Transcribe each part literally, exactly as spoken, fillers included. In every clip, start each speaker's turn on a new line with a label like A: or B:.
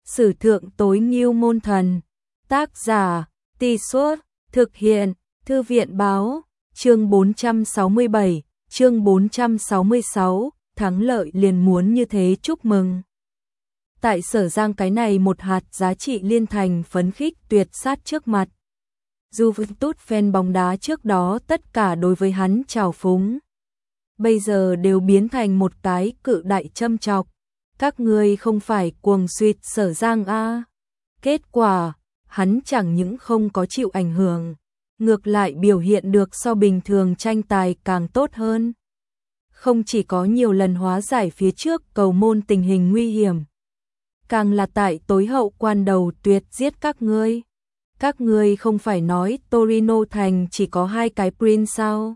A: Sử thượng tối ngưu môn thần. Tác giả, Tì Suốt, thực hiện, Thư viện báo, chương bốn trăm sáu mươi bảy, chương bốn trăm sáu mươi sáu, thắng lợi liền muốn như thế chúc mừng. Tại Sở Giang cái này một hạt giá trị liên thành phấn khích tuyệt sát trước mặt. Juventus fan bóng đá trước đó tất cả đối với hắn trào phúng. Bây giờ đều biến thành một cái cự đại châm chọc. Các ngươi không phải cuồng suýt Sở Giang a à. Kết quả, hắn chẳng những không có chịu ảnh hưởng, ngược lại biểu hiện được so bình thường tranh tài càng tốt hơn. Không chỉ có nhiều lần hóa giải phía trước cầu môn tình hình nguy hiểm, càng là tại tối hậu quan đầu tuyệt giết các ngươi. Các ngươi không phải nói Torino thành chỉ có hai cái Prince sao?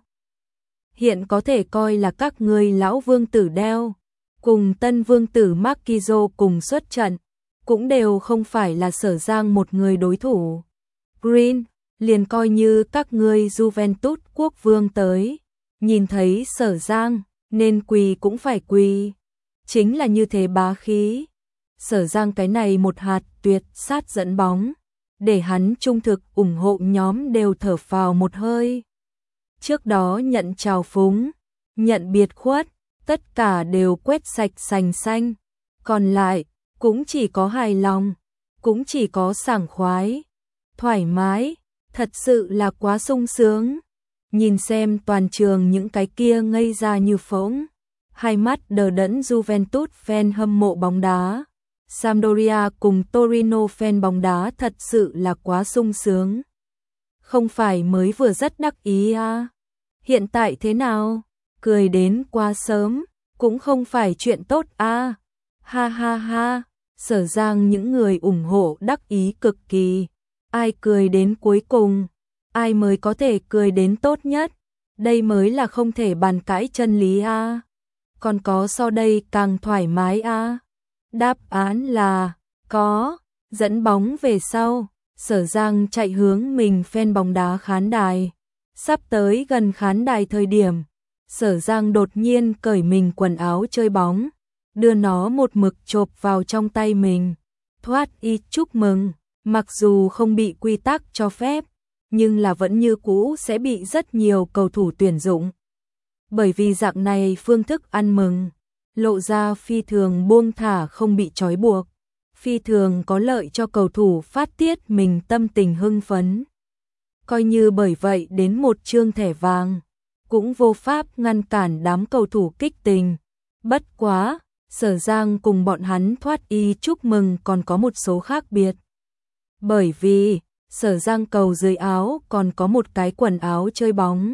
A: Hiện có thể coi là các ngươi lão vương tử đeo, cùng tân vương tử Marquinhos cùng xuất trận, cũng đều không phải là Sở Giang một người đối thủ. Green, liền coi như các ngươi Juventus quốc vương tới, nhìn thấy Sở Giang, nên quỳ cũng phải quỳ. Chính là như thế bá khí. Sở Giang cái này một hạt tuyệt sát dẫn bóng, để hắn trung thực ủng hộ nhóm đều thở phào một hơi. Trước đó nhận trào phúng, nhận biệt khuất, tất cả đều quét sạch sành xanh. Còn lại, cũng chỉ có hài lòng, cũng chỉ có sảng khoái, thoải mái, thật sự là quá sung sướng. Nhìn xem toàn trường những cái kia ngây ra như phỗng, hai mắt đờ đẫn Juventus fan hâm mộ bóng đá. Sampdoria cùng Torino fan bóng đá thật sự là quá sung sướng. Không phải mới vừa rất đắc ý à? Hiện tại thế nào? Cười đến quá sớm, cũng không phải chuyện tốt à? Ha ha ha, Sở Giang những người ủng hộ đắc ý cực kỳ. Ai cười đến cuối cùng, ai mới có thể cười đến tốt nhất, đây mới là không thể bàn cãi chân lý à? Còn có so đây càng thoải mái à? Đáp án là có. Dẫn bóng về sau, Sở Giang chạy hướng mình fan bóng đá khán đài. Sắp tới gần khán đài thời điểm, Sở Giang đột nhiên cởi mình quần áo chơi bóng, đưa nó một mực chộp vào trong tay mình. Thoát y chúc mừng, mặc dù không bị quy tắc cho phép, nhưng là vẫn như cũ sẽ bị rất nhiều cầu thủ tuyển dụng. Bởi vì dạng này phương thức ăn mừng, lộ ra phi thường buông thả không bị trói buộc, phi thường có lợi cho cầu thủ phát tiết mình tâm tình hưng phấn. Coi như bởi vậy đến một chương thẻ vàng, cũng vô pháp ngăn cản đám cầu thủ kích tình. Bất quá, Sở Giang cùng bọn hắn thoát y chúc mừng còn có một số khác biệt. Bởi vì, Sở Giang cầu dưới áo còn có một cái quần áo chơi bóng.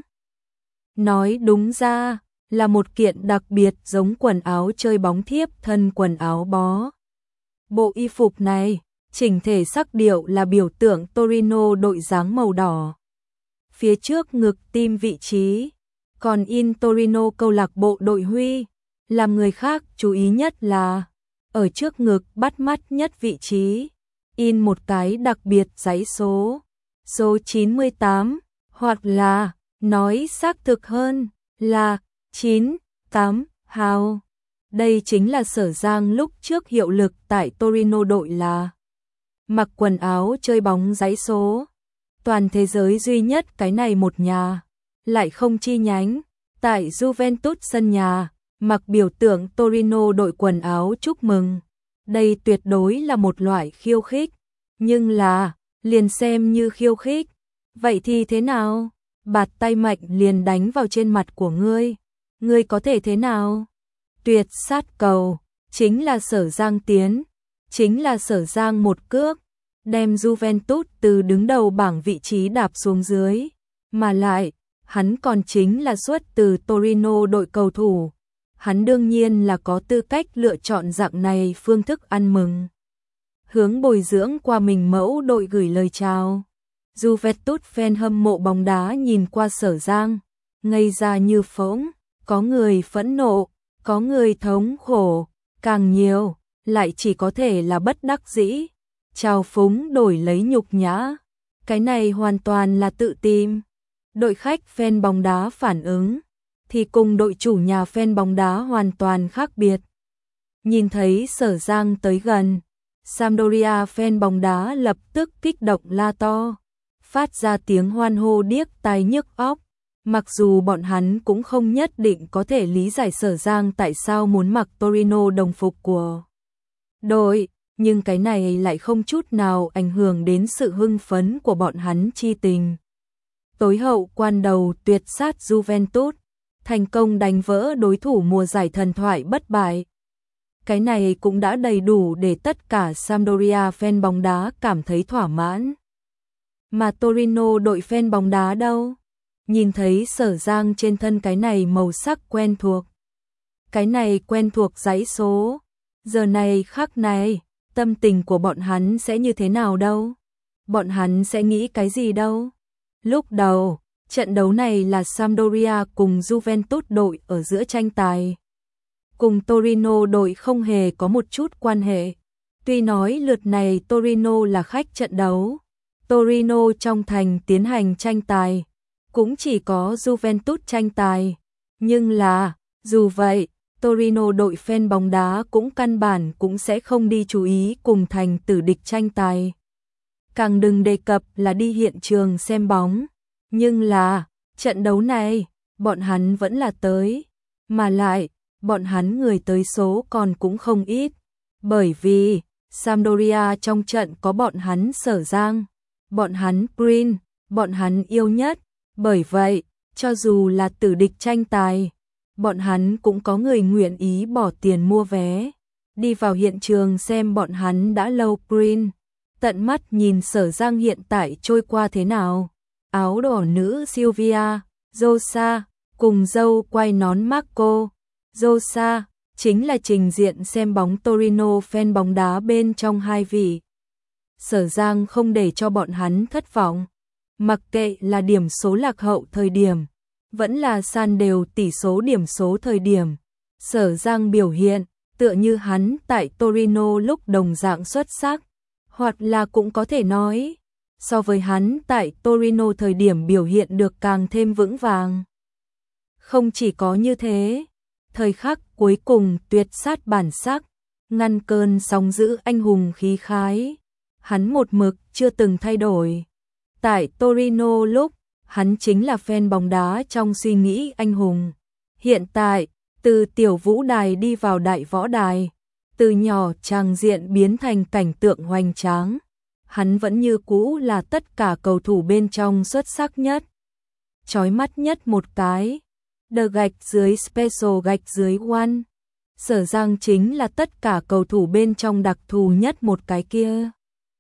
A: Nói đúng ra, là một kiện đặc biệt giống quần áo chơi bóng thiếp thân quần áo bó. Bộ y phục này, chỉnh thể sắc điệu là biểu tượng Torino đội dáng màu đỏ. Phía trước ngực tim vị trí, còn in Torino câu lạc bộ đội huy. Làm người khác chú ý nhất là, ở trước ngực bắt mắt nhất vị trí, in một cái đặc biệt dãy số, số chín mươi tám, hoặc là, nói xác thực hơn, là chín tám hào. Đây chính là Sở Giang lúc trước hiệu lực tại Torino đội là mặc quần áo chơi bóng dãy số. Toàn thế giới duy nhất cái này một nhà, lại không chi nhánh, tại Juventus sân nhà, mặc biểu tượng Torino đội quần áo chúc mừng. Đây tuyệt đối là một loại khiêu khích, nhưng là, liền xem như khiêu khích. Vậy thì thế nào? Bạt tay mạnh liền đánh vào trên mặt của ngươi. Ngươi có thể thế nào? Tuyệt sát cầu, chính là Sở Giang tiến, chính là Sở Giang một cước, đem Juventus từ đứng đầu bảng vị trí đạp xuống dưới. Mà lại, hắn còn chính là xuất từ Torino đội cầu thủ. Hắn đương nhiên là có tư cách lựa chọn dạng này phương thức ăn mừng. Hướng bồi dưỡng qua mình mẫu đội gửi lời chào. Juventus fan hâm mộ bóng đá nhìn qua Sở Giang, ngây ra như phỗng, có người phẫn nộ, có người thống khổ, càng nhiều, lại chỉ có thể là bất đắc dĩ. Trào phúng đổi lấy nhục nhã, cái này hoàn toàn là tự tìm. Đội khách fan bóng đá phản ứng, thì cùng đội chủ nhà fan bóng đá hoàn toàn khác biệt. Nhìn thấy Sở Giang tới gần, Sampdoria fan bóng đá lập tức kích động la to, phát ra tiếng hoan hô điếc tai nhức óc. Mặc dù bọn hắn cũng không nhất định có thể lý giải Sở Giang tại sao muốn mặc Torino đồng phục của đội, nhưng cái này lại không chút nào ảnh hưởng đến sự hưng phấn của bọn hắn chi tình. Tối hậu quan đầu tuyệt sát Juventus, thành công đánh vỡ đối thủ mùa giải thần thoại bất bại. Cái này cũng đã đầy đủ để tất cả Sampdoria fan bóng đá cảm thấy thỏa mãn. Mà Torino đội fan bóng đá đâu? Nhìn thấy Sở Giang trên thân cái này màu sắc quen thuộc. Cái này quen thuộc dãy số. Giờ này khắc này, tâm tình của bọn hắn sẽ như thế nào đâu? Bọn hắn sẽ nghĩ cái gì đâu? Lúc đầu, trận đấu này là Sampdoria cùng Juventus đội ở giữa tranh tài. Cùng Torino đội không hề có một chút quan hệ. Tuy nói lượt này Torino là khách trận đấu, Torino trong thành tiến hành tranh tài, cũng chỉ có Juventus tranh tài. Nhưng là, dù vậy, Torino đội fan bóng đá cũng căn bản cũng sẽ không đi chú ý cùng thành tử địch tranh tài. Càng đừng đề cập là đi hiện trường xem bóng. Nhưng là, trận đấu này, bọn hắn vẫn là tới. Mà lại, bọn hắn người tới số còn cũng không ít. Bởi vì, Sampdoria trong trận có bọn hắn Sở Giang, bọn hắn Green, bọn hắn yêu nhất. Bởi vậy, cho dù là tử địch tranh tài, bọn hắn cũng có người nguyện ý bỏ tiền mua vé, đi vào hiện trường xem bọn hắn đã lâu. Green, tận mắt nhìn Sở Giang hiện tại trôi qua thế nào. Áo đỏ nữ Silvia, Rosa, cùng dâu quay nón Marco. Rosa, chính là trình diện xem bóng Torino fan bóng đá bên trong hai vị. Sở Giang không để cho bọn hắn thất vọng. Mặc kệ là điểm số lạc hậu thời điểm, vẫn là san đều tỷ số điểm số thời điểm. Sở Giang biểu hiện, tựa như hắn tại Torino lúc đồng dạng xuất sắc. Hoặc là cũng có thể nói, so với hắn tại Torino thời điểm biểu hiện được càng thêm vững vàng. Không chỉ có như thế, thời khắc cuối cùng tuyệt sát bản sắc, ngăn cơn sóng dữ anh hùng khí khái. Hắn một mực chưa từng thay đổi. Tại Torino lúc, hắn chính là fan bóng đá trong suy nghĩ anh hùng. Hiện tại, từ tiểu vũ đài đi vào đại võ đài, từ nhỏ tràng diện biến thành cảnh tượng hoành tráng. Hắn vẫn như cũ là tất cả cầu thủ bên trong xuất sắc nhất, chói mắt nhất một cái. The gạch dưới special gạch dưới one. Sở Giang chính là tất cả cầu thủ bên trong đặc thù nhất một cái kia.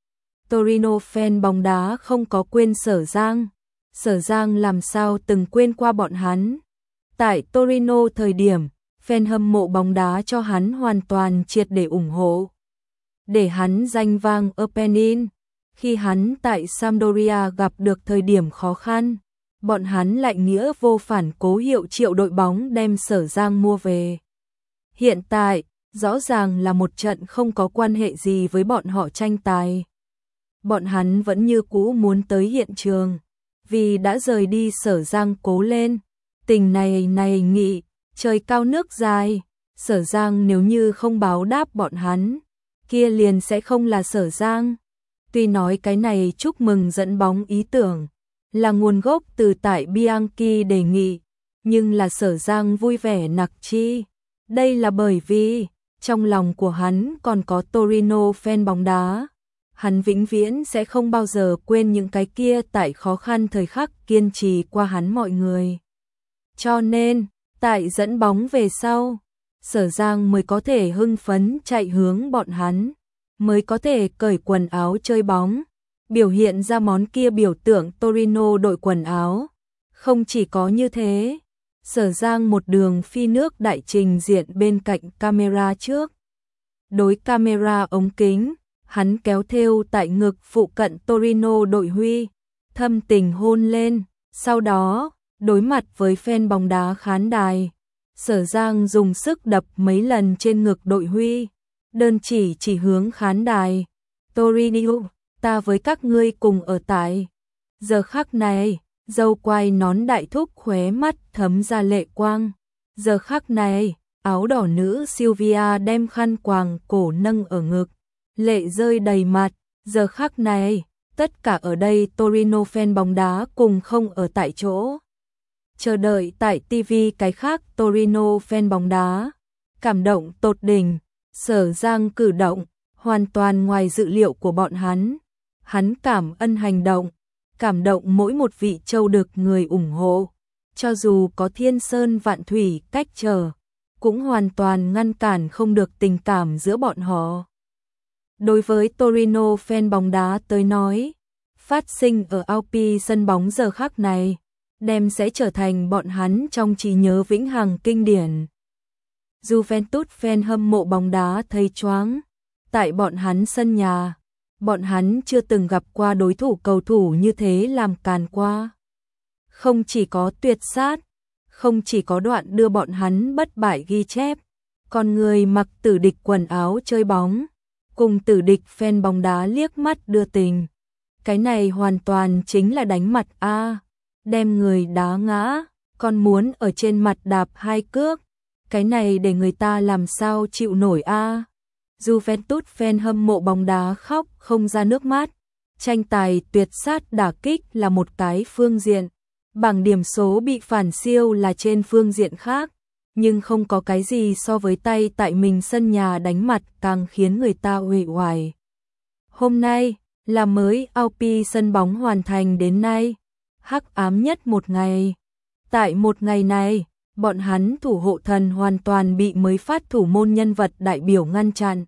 A: Torino fan bóng đá không có quên Sở Giang. Sở Giang làm sao từng quên qua bọn hắn. Tại Torino thời điểm, fan hâm mộ bóng đá cho hắn hoàn toàn triệt để ủng hộ. Để hắn danh vang Apennin. Khi hắn tại Sampdoria gặp được thời điểm khó khăn, bọn hắn lại nghĩa vô phản cố hiệu triệu đội bóng đem Sở Giang mua về. Hiện tại, rõ ràng là một trận không có quan hệ gì với bọn họ tranh tài. Bọn hắn vẫn như cũ muốn tới hiện trường, vì đã rời đi Sở Giang cố lên. Tình này này nghị, trời cao nước dài, Sở Giang nếu như không báo đáp bọn hắn, kia liền sẽ không là Sở Giang. Tuy nói cái này chúc mừng dẫn bóng ý tưởng là nguồn gốc từ tại Bianchi đề nghị, nhưng là Sở Giang vui vẻ nặc chi. Đây là bởi vì, trong lòng của hắn còn có Torino fan bóng đá. Hắn vĩnh viễn sẽ không bao giờ quên những cái kia tại khó khăn thời khắc kiên trì qua hắn mọi người. Cho nên, tại dẫn bóng về sau, Sở Giang mới có thể hưng phấn chạy hướng bọn hắn, mới có thể cởi quần áo chơi bóng, biểu hiện ra món kia biểu tượng Torino đội quần áo. Không chỉ có như thế, Sở Giang một đường phi nước đại trình diện bên cạnh camera trước. Đối camera ống kính, hắn kéo thêu tại ngực phụ cận Torino đội huy, thâm tình hôn lên. Sau đó, đối mặt với fan bóng đá khán đài, Sở Giang dùng sức đập mấy lần trên ngực đội huy, đơn chỉ chỉ hướng khán đài. Torino, ta với các ngươi cùng ở tại. Giờ khắc này, dâu quai nón đại thúc khóe mắt thấm ra lệ quang. Giờ khắc này, áo đỏ nữ Silvia đem khăn quàng cổ nâng ở ngực, lệ rơi đầy mặt. Giờ khắc này, tất cả ở đây Torino fan bóng đá cùng không ở tại chỗ. Chờ đợi tại ti vi cái khác Torino fan bóng đá. Cảm động tột đỉnh, Sở Giang cử động, hoàn toàn ngoài dự liệu của bọn hắn. Hắn cảm ơn hành động, cảm động mỗi một vị châu được người ủng hộ. Cho dù có thiên sơn vạn thủy cách trở, cũng hoàn toàn ngăn cản không được tình cảm giữa bọn họ. Đối với Torino fan bóng đá tới nói, phát sinh ở Alpi sân bóng giờ khắc này, đem sẽ trở thành bọn hắn trong trí nhớ vĩnh hằng kinh điển. Juventus fan hâm mộ bóng đá thấy choáng, tại bọn hắn sân nhà, bọn hắn chưa từng gặp qua đối thủ cầu thủ như thế làm càn qua. Không chỉ có tuyệt sát, không chỉ có đoạn đưa bọn hắn bất bại ghi chép, còn người mặc tử địch quần áo chơi bóng, cùng tử địch fan bóng đá liếc mắt đưa tình. Cái này hoàn toàn chính là đánh mặt a, đem người đá ngã, còn muốn ở trên mặt đạp hai cước. Cái này để người ta làm sao chịu nổi a. Juventus fan hâm mộ bóng đá khóc không ra nước mắt. Tranh tài tuyệt sát đả kích là một cái phương diện, bảng điểm số bị phản siêu là trên phương diện khác, nhưng không có cái gì so với tay tại mình sân nhà đánh mặt càng khiến người ta uể oải. Hôm nay là mới Alpi sân bóng hoàn thành đến nay, hắc ám nhất một ngày. Tại một ngày này, bọn hắn thủ hộ thần hoàn toàn bị mới phát thủ môn nhân vật đại biểu ngăn chặn.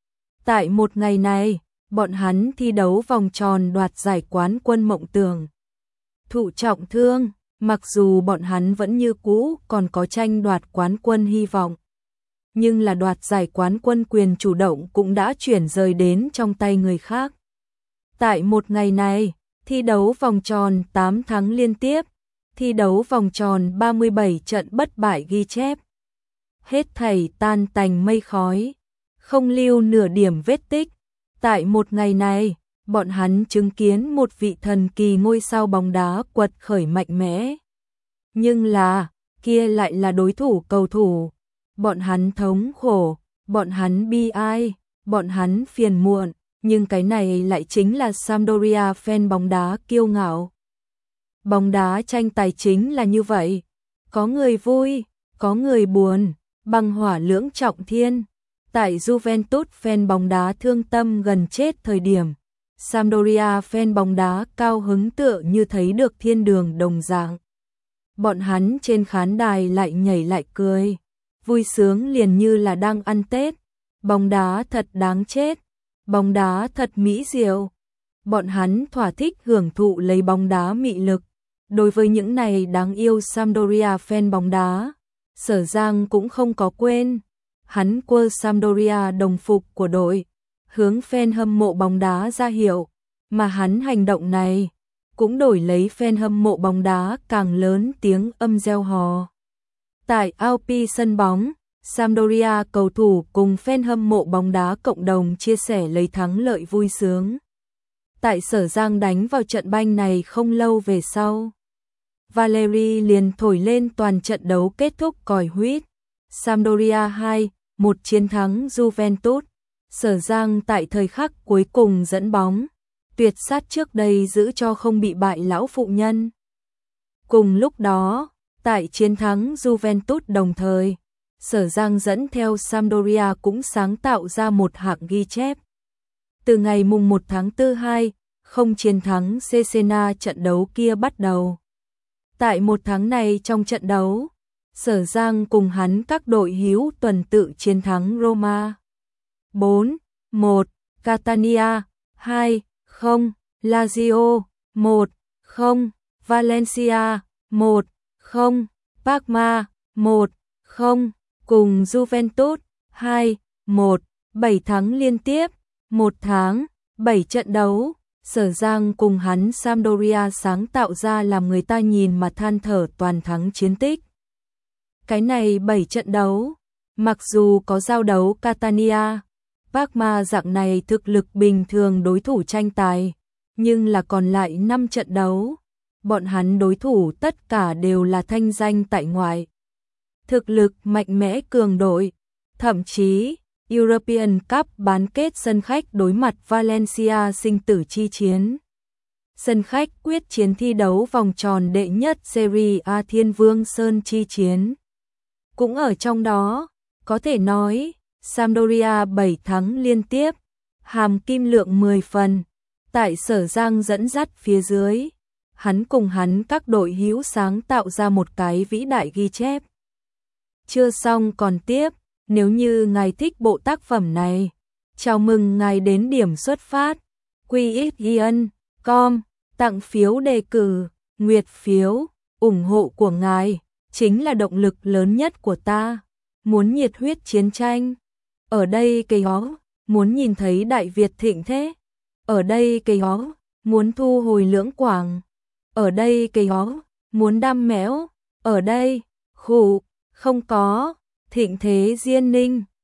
A: Tại một ngày này, bọn hắn thi đấu vòng tròn đoạt giải quán quân mộng tưởng. Thụ trọng thương, mặc dù bọn hắn vẫn như cũ còn có tranh đoạt quán quân hy vọng. Nhưng là đoạt giải quán quân quyền chủ động cũng đã chuyển rời đến trong tay người khác. Tại một ngày này, thi đấu vòng tròn tám tháng liên tiếp, thi đấu vòng tròn ba mươi bảy trận bất bại ghi chép. Hết thảy tan tành mây khói, không lưu nửa điểm vết tích. Tại một ngày này, bọn hắn chứng kiến một vị thần kỳ ngôi sao bóng đá quật khởi mạnh mẽ. Nhưng là, kia lại là đối thủ cầu thủ. Bọn hắn thống khổ, bọn hắn bi ai, bọn hắn phiền muộn, nhưng cái này lại chính là Sampdoria fan bóng đá kiêu ngạo. Bóng đá tranh tài chính là như vậy, có người vui, có người buồn, băng hỏa lưỡng trọng thiên. Tại Juventus fan bóng đá thương tâm gần chết thời điểm, Sampdoria fan bóng đá cao hứng tựa như thấy được thiên đường đồng dạng. Bọn hắn trên khán đài lại nhảy lại cười, vui sướng liền như là đang ăn Tết. Bóng đá thật đáng chết, bóng đá thật mỹ diệu. Bọn hắn thỏa thích hưởng thụ lấy bóng đá mị lực. Đối với những này đáng yêu Sampdoria fan bóng đá, Sở Giang cũng không có quên. Hắn quơ Sampdoria đồng phục của đội, hướng fan hâm mộ bóng đá ra hiệu, mà hắn hành động này cũng đổi lấy fan hâm mộ bóng đá càng lớn tiếng âm reo hò. Tại Alpi sân bóng, Sampdoria cầu thủ cùng fan hâm mộ bóng đá cộng đồng chia sẻ lấy thắng lợi vui sướng. Tại Sở Giang đánh vào trận banh này không lâu về sau, Valeri liền thổi lên toàn trận đấu kết thúc còi huýt. Sampdoria hai một chiến thắng Juventus. Sở Giang tại thời khắc cuối cùng dẫn bóng, tuyệt sát trước đây giữ cho không bị bại lão phụ nhân. Cùng lúc đó, tại chiến thắng Juventus đồng thời, Sở Giang dẫn theo Sampdoria cũng sáng tạo ra một hạng ghi chép. Từ ngày mùng một tháng tư hai, không chiến thắng Cesena trận đấu kia bắt đầu. Tại một tháng này trong trận đấu, Sở Giang cùng hắn các đội hữu tuần tự chiến thắng Roma bốn một, Catania hai không, Lazio một không, Valencia một không, Parma một không, cùng Juventus hai một, bảy thắng liên tiếp, một tháng, bảy trận đấu. Sở Giang cùng hắn Sampdoria sáng tạo ra làm người ta nhìn mà than thở toàn thắng chiến tích. Cái này bảy trận đấu, mặc dù có giao đấu Catania, Parma dạng này thực lực bình thường đối thủ tranh tài, nhưng là còn lại năm trận đấu, bọn hắn đối thủ tất cả đều là thanh danh tại ngoại. Thực lực mạnh mẽ cường đội, thậm chí European Cup bán kết sân khách đối mặt Valencia sinh tử chi chiến. Sân khách quyết chiến thi đấu vòng tròn đệ nhất Serie A Thiên Vương Sơn chi chiến. Cũng ở trong đó, có thể nói, Sampdoria bảy thắng liên tiếp, hàm kim lượng mười phần, tại Sở Giang dẫn dắt phía dưới. Hắn cùng hắn các đội hữu sáng tạo ra một cái vĩ đại ghi chép. Chưa xong còn tiếp, nếu như ngài thích bộ tác phẩm này, chào mừng ngài đến điểm xuất phát, quy ích ian chấm com, tặng phiếu đề cử, nguyệt phiếu, ủng hộ của ngài, chính là động lực lớn nhất của ta. Muốn nhiệt huyết chiến tranh, ở đây cây ó, muốn nhìn thấy Đại Việt thịnh thế, ở đây cây ó, muốn thu hồi Lưỡng Quảng, ở đây cây ó, muốn đam mẽo, ở đây, khủ, không có, thịnh thế Diên Ninh.